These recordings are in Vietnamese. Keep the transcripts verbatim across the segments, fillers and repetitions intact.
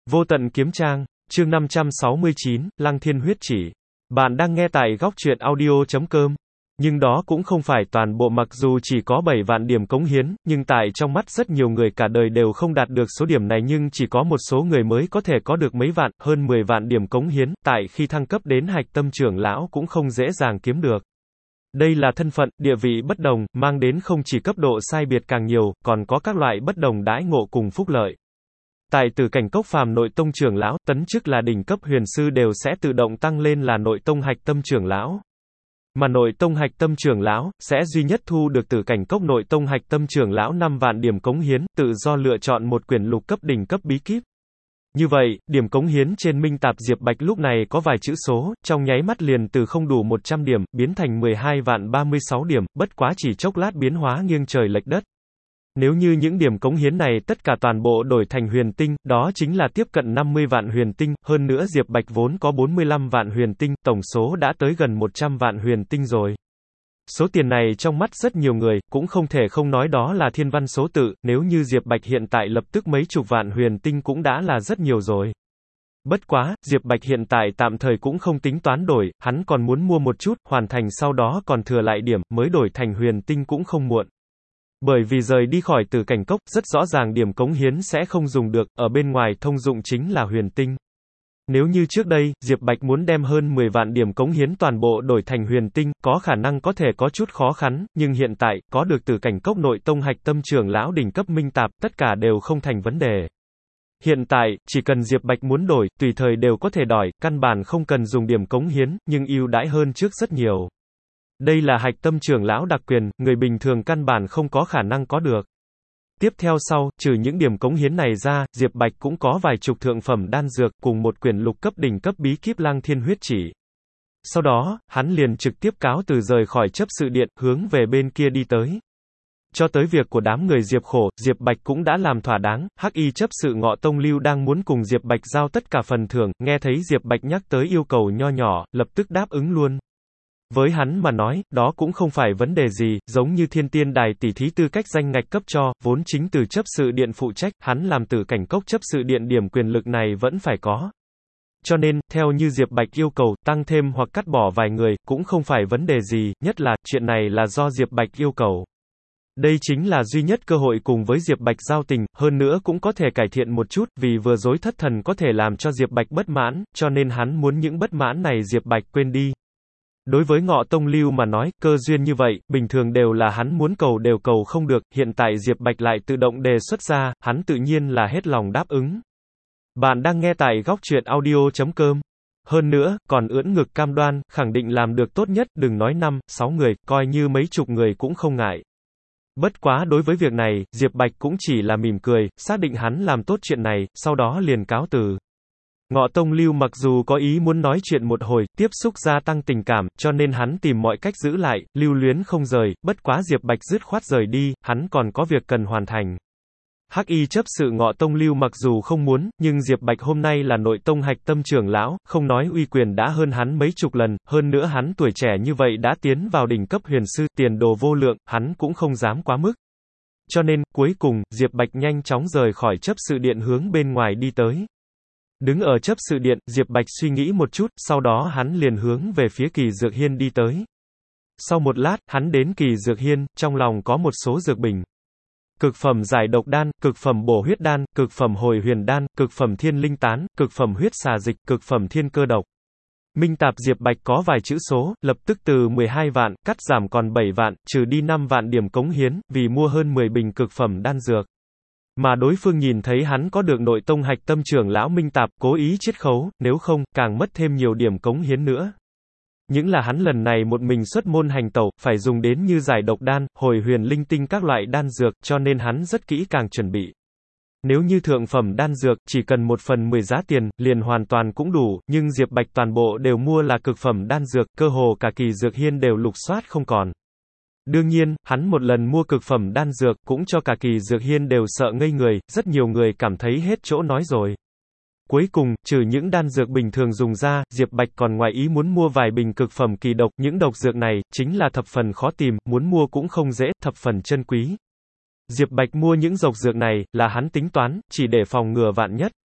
Vô tận kiếm trang, chương năm trăm sáu mươi chín, Lăng Thiên huyết chỉ. Bạn đang nghe tại góc truyện audio chấm com. Nhưng đó cũng không phải toàn bộ, mặc dù chỉ có bảy vạn điểm cống hiến, nhưng tại trong mắt rất nhiều người cả đời đều không đạt được số điểm này, nhưng chỉ có một số người mới có thể có được mấy vạn, hơn mười vạn điểm cống hiến, tại khi thăng cấp đến hạch tâm trưởng lão cũng không dễ dàng kiếm được. Đây là thân phận, địa vị bất đồng, mang đến không chỉ cấp độ sai biệt càng nhiều, còn có các loại bất đồng đãi ngộ cùng phúc lợi. Tại Tử Cảnh Cốc phàm nội tông trưởng lão, tấn chức là đỉnh cấp huyền sư đều sẽ tự động tăng lên là nội tông hạch tâm trưởng lão. Mà nội tông hạch tâm trưởng lão, sẽ duy nhất thu được Tử Cảnh Cốc nội tông hạch tâm trưởng lão năm vạn điểm cống hiến, tự do lựa chọn một quyển lục cấp đỉnh cấp bí kíp. Như vậy, điểm cống hiến trên minh tạp Diệp Bạch lúc này có vài chữ số, trong nháy mắt liền từ không đủ một trăm điểm, biến thành mười hai vạn ba mươi sáu điểm, bất quá chỉ chốc lát biến hóa nghiêng trời lệch đất. Nếu như những điểm cống hiến này tất cả toàn bộ đổi thành huyền tinh, đó chính là tiếp cận năm mươi vạn huyền tinh, hơn nữa Diệp Bạch vốn có bốn mươi lăm vạn huyền tinh, tổng số đã tới gần một trăm vạn huyền tinh rồi. Số tiền này trong mắt rất nhiều người, cũng không thể không nói đó là thiên văn số tự, nếu như Diệp Bạch hiện tại lập tức mấy chục vạn huyền tinh cũng đã là rất nhiều rồi. Bất quá, Diệp Bạch hiện tại tạm thời cũng không tính toán đổi, hắn còn muốn mua một chút, hoàn thành sau đó còn thừa lại điểm, mới đổi thành huyền tinh cũng không muộn. Bởi vì rời đi khỏi Tử Cảnh Cốc, rất rõ ràng điểm cống hiến sẽ không dùng được, ở bên ngoài thông dụng chính là huyền tinh. Nếu như trước đây, Diệp Bạch muốn đem hơn mười vạn điểm cống hiến toàn bộ đổi thành huyền tinh, có khả năng có thể có chút khó khăn, nhưng hiện tại, có được Tử Cảnh Cốc nội tông hạch tâm trưởng lão đỉnh cấp minh tạp, tất cả đều không thành vấn đề. Hiện tại, chỉ cần Diệp Bạch muốn đổi, tùy thời đều có thể đổi, căn bản không cần dùng điểm cống hiến, nhưng ưu đãi hơn trước rất nhiều. Đây là hạch tâm trưởng lão đặc quyền, người bình thường căn bản không có khả năng có được. Tiếp theo sau, trừ những điểm cống hiến này ra, Diệp Bạch cũng có vài chục thượng phẩm đan dược, cùng một quyển lục cấp đỉnh cấp bí kíp Lăng Thiên huyết chỉ. Sau đó, hắn liền trực tiếp cáo từ rời khỏi chấp sự điện, hướng về bên kia đi tới. Cho tới việc của đám người Diệp khổ, Diệp Bạch cũng đã làm thỏa đáng, Hắc Y chấp sự Ngọ Tông Lưu đang muốn cùng Diệp Bạch giao tất cả phần thưởng, nghe thấy Diệp Bạch nhắc tới yêu cầu nho nhỏ, lập tức đáp ứng luôn. Với hắn mà nói, đó cũng không phải vấn đề gì, giống như Thiên Tiên Đài tỷ thí tư cách danh ngạch cấp cho, vốn chính từ chấp sự điện phụ trách, hắn làm Tử Cảnh Cốc chấp sự điện điểm quyền lực này vẫn phải có. Cho nên, theo như Diệp Bạch yêu cầu, tăng thêm hoặc cắt bỏ vài người, cũng không phải vấn đề gì, nhất là, chuyện này là do Diệp Bạch yêu cầu. Đây chính là duy nhất cơ hội cùng với Diệp Bạch giao tình, hơn nữa cũng có thể cải thiện một chút, vì vừa dối thất thần có thể làm cho Diệp Bạch bất mãn, cho nên hắn muốn những bất mãn này Diệp Bạch quên đi. Đối với Ngọ Tông Lưu mà nói, cơ duyên như vậy, bình thường đều là hắn muốn cầu đều cầu không được, hiện tại Diệp Bạch lại tự động đề xuất ra, hắn tự nhiên là hết lòng đáp ứng. Bạn đang nghe tại góc truyện audio chấm com. Hơn nữa, còn ưỡn ngực cam đoan, khẳng định làm được tốt nhất, đừng nói năm, sáu người, coi như mấy chục người cũng không ngại. Bất quá đối với việc này, Diệp Bạch cũng chỉ là mỉm cười, xác định hắn làm tốt chuyện này, sau đó liền cáo từ. Ngọ Tông Lưu mặc dù có ý muốn nói chuyện một hồi, tiếp xúc gia tăng tình cảm, cho nên hắn tìm mọi cách giữ lại, lưu luyến không rời, bất quá Diệp Bạch dứt khoát rời đi, hắn còn có việc cần hoàn thành. Hắc Y chấp sự Ngọ Tông Lưu mặc dù không muốn, nhưng Diệp Bạch hôm nay là nội tông hạch tâm trưởng lão, không nói uy quyền đã hơn hắn mấy chục lần, hơn nữa hắn tuổi trẻ như vậy đã tiến vào đỉnh cấp huyền sư, tiền đồ vô lượng, hắn cũng không dám quá mức. Cho nên, cuối cùng, Diệp Bạch nhanh chóng rời khỏi chấp sự điện hướng bên ngoài đi tới. Đứng ở chấp sự điện, Diệp Bạch suy nghĩ một chút, sau đó hắn liền hướng về phía Kỳ Dược Hiên đi tới. Sau một lát, hắn đến Kỳ Dược Hiên, trong lòng có một số dược bình. Cực phẩm giải độc đan, cực phẩm bổ huyết đan, cực phẩm hồi huyền đan, cực phẩm thiên linh tán, cực phẩm huyết xà dịch, cực phẩm thiên cơ độc. Minh tạp Diệp Bạch có vài chữ số, lập tức từ mười hai vạn, cắt giảm còn bảy vạn, trừ đi năm vạn điểm cống hiến, vì mua hơn mười bình cực phẩm đan dược. Mà đối phương nhìn thấy hắn có được nội tông hạch tâm trưởng lão minh tạp, cố ý chiết khấu, nếu không, càng mất thêm nhiều điểm cống hiến nữa. Những là hắn lần này một mình xuất môn hành tẩu, phải dùng đến như giải độc đan, hồi huyền linh tinh các loại đan dược, cho nên hắn rất kỹ càng chuẩn bị. Nếu như thượng phẩm đan dược, chỉ cần một phần mười giá tiền, liền hoàn toàn cũng đủ, nhưng Diệp Bạch toàn bộ đều mua là cực phẩm đan dược, cơ hồ cả Kỳ Dược Hiên đều lục soát không còn. Đương nhiên, hắn một lần mua cực phẩm đan dược, cũng cho cả Kỳ Dược Hiên đều sợ ngây người, rất nhiều người cảm thấy hết chỗ nói rồi. Cuối cùng, trừ những đan dược bình thường dùng ra, Diệp Bạch còn ngoài ý muốn mua vài bình cực phẩm kỳ độc, những độc dược này, chính là thập phần khó tìm, muốn mua cũng không dễ, thập phần chân quý. Diệp Bạch mua những độc dược này, là hắn tính toán, chỉ để phòng ngừa vạn nhất.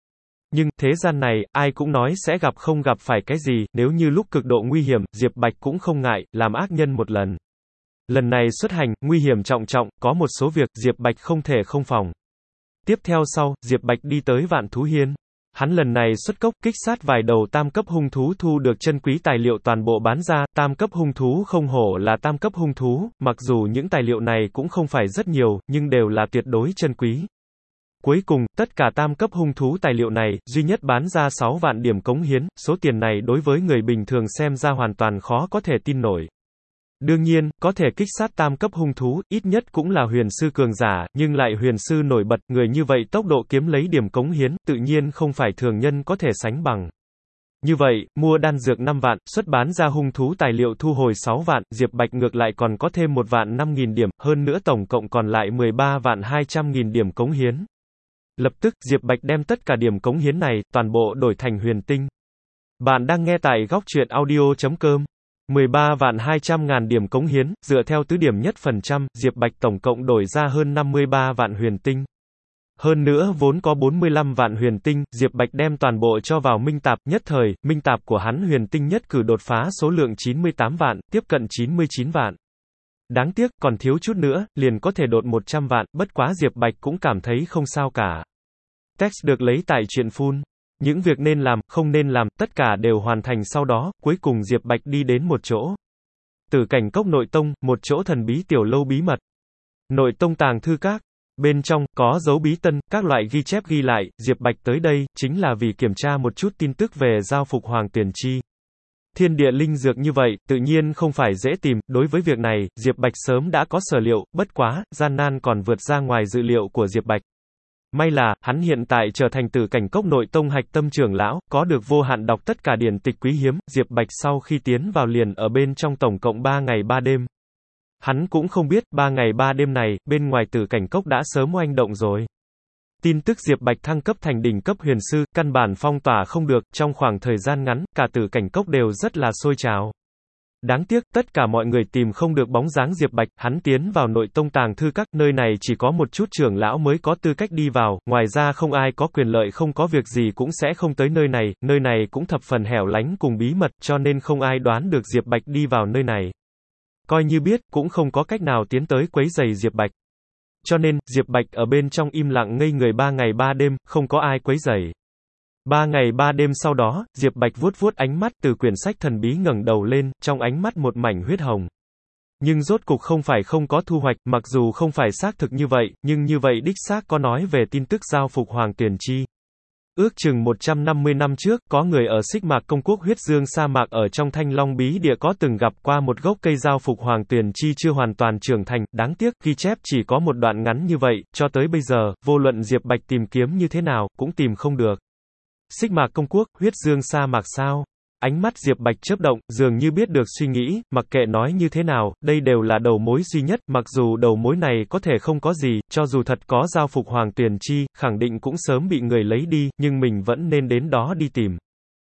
Nhưng, thế gian này, ai cũng nói sẽ gặp không gặp phải cái gì, nếu như lúc cực độ nguy hiểm, Diệp Bạch cũng không ngại, làm ác nhân một lần. Lần này xuất hành, nguy hiểm trọng trọng, có một số việc, Diệp Bạch không thể không phòng. Tiếp theo sau, Diệp Bạch đi tới Vạn Thú Hiên. Hắn lần này xuất cốc, kích sát vài đầu tam cấp hung thú thu được chân quý tài liệu toàn bộ bán ra, tam cấp hung thú không hổ là tam cấp hung thú, mặc dù những tài liệu này cũng không phải rất nhiều, nhưng đều là tuyệt đối chân quý. Cuối cùng, tất cả tam cấp hung thú tài liệu này, duy nhất bán ra sáu vạn điểm cống hiến, số tiền này đối với người bình thường xem ra hoàn toàn khó có thể tin nổi. Đương nhiên, có thể kích sát tam cấp hung thú, ít nhất cũng là huyền sư cường giả, nhưng lại huyền sư nổi bật, người như vậy tốc độ kiếm lấy điểm cống hiến, tự nhiên không phải thường nhân có thể sánh bằng. Như vậy, mua đan dược năm vạn, xuất bán ra hung thú tài liệu thu hồi sáu vạn, Diệp Bạch ngược lại còn có thêm một vạn năm nghìn điểm, hơn nữa tổng cộng còn lại mười ba vạn hai trăm nghìn điểm cống hiến. Lập tức, Diệp Bạch đem tất cả điểm cống hiến này, toàn bộ đổi thành huyền tinh. Bạn đang nghe tại góc truyện audio chấm com. mười ba vạn hai trăm ngàn điểm cống hiến, dựa theo tứ điểm nhất phần trăm, Diệp Bạch tổng cộng đổi ra hơn năm mươi ba vạn huyền tinh. Hơn nữa vốn có bốn mươi lăm vạn huyền tinh, Diệp Bạch đem toàn bộ cho vào minh tạp, nhất thời, minh tạp của hắn huyền tinh nhất cử đột phá số lượng chín mươi tám vạn, tiếp cận chín mươi chín vạn. Đáng tiếc, còn thiếu chút nữa, liền có thể đột một trăm vạn, bất quá Diệp Bạch cũng cảm thấy không sao cả. Text được lấy tại truyện phun. Những việc nên làm, không nên làm, tất cả đều hoàn thành sau đó, cuối cùng Diệp Bạch đi đến một chỗ. Tử Cảnh Cốc nội tông, một chỗ thần bí tiểu lâu bí mật. Nội tông tàng thư các. Bên trong, có dấu bí tân, các loại ghi chép ghi lại, Diệp Bạch tới đây, chính là vì kiểm tra một chút tin tức về giao phục Hoàng Tuyển Chi. Thiên địa linh dược như vậy, tự nhiên không phải dễ tìm, đối với việc này, Diệp Bạch sớm đã có sở liệu, bất quá, gian nan còn vượt ra ngoài dự liệu của Diệp Bạch. May là, hắn hiện tại trở thành Tử Cảnh Cốc nội tông hạch tâm trưởng lão, có được vô hạn đọc tất cả điển tịch quý hiếm, Diệp Bạch sau khi tiến vào liền ở bên trong tổng cộng ba ngày ba đêm. Hắn cũng không biết, ba ngày ba đêm này, bên ngoài Tử Cảnh Cốc đã sớm oanh động rồi. Tin tức Diệp Bạch thăng cấp thành đỉnh cấp huyền sư, căn bản phong tỏa không được, trong khoảng thời gian ngắn, cả Tử Cảnh Cốc đều rất là sôi trào. Đáng tiếc, tất cả mọi người tìm không được bóng dáng Diệp Bạch, hắn tiến vào nội tông tàng thư các, nơi này chỉ có một chút trưởng lão mới có tư cách đi vào, ngoài ra không ai có quyền lợi không có việc gì cũng sẽ không tới nơi này, nơi này cũng thập phần hẻo lánh cùng bí mật, cho nên không ai đoán được Diệp Bạch đi vào nơi này. Coi như biết, cũng không có cách nào tiến tới quấy rầy Diệp Bạch. Cho nên, Diệp Bạch ở bên trong im lặng ngây người ba ngày ba đêm, không có ai quấy rầy. Ba ngày ba đêm sau đó, Diệp Bạch vuốt vuốt ánh mắt từ quyển sách thần bí ngẩng đầu lên, trong ánh mắt một mảnh huyết hồng. Nhưng rốt cục không phải không có thu hoạch, mặc dù không phải xác thực như vậy, nhưng như vậy đích xác có nói về tin tức giao phục Hoàng Tuyển Chi. Ước chừng một trăm năm mươi năm trước, có người ở Xích Mạc Công Quốc huyết dương sa mạc ở trong Thanh Long Bí Địa có từng gặp qua một gốc cây giao phục Hoàng Tuyển Chi chưa hoàn toàn trưởng thành, đáng tiếc, ghi chép chỉ có một đoạn ngắn như vậy, cho tới bây giờ, vô luận Diệp Bạch tìm kiếm như thế nào, cũng tìm không được. Xích Mạc Công Quốc, huyết dương sa mạc sao? Ánh mắt Diệp Bạch chớp động, dường như biết được suy nghĩ, mặc kệ nói như thế nào, đây đều là đầu mối duy nhất, mặc dù đầu mối này có thể không có gì, cho dù thật có giao phục Hoàng Tuyển Chi, khẳng định cũng sớm bị người lấy đi, nhưng mình vẫn nên đến đó đi tìm.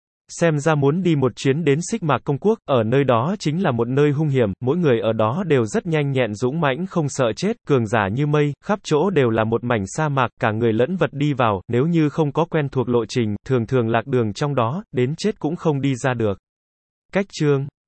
Xem ra muốn đi một chuyến đến Xích Mạc Công Quốc, ở nơi đó chính là một nơi hung hiểm, mỗi người ở đó đều rất nhanh nhẹn dũng mãnh không sợ chết, cường giả như mây, khắp chỗ đều là một mảnh sa mạc, cả người lẫn vật đi vào, nếu như không có quen thuộc lộ trình, thường thường lạc đường trong đó, đến chết cũng không đi ra được. Cách chương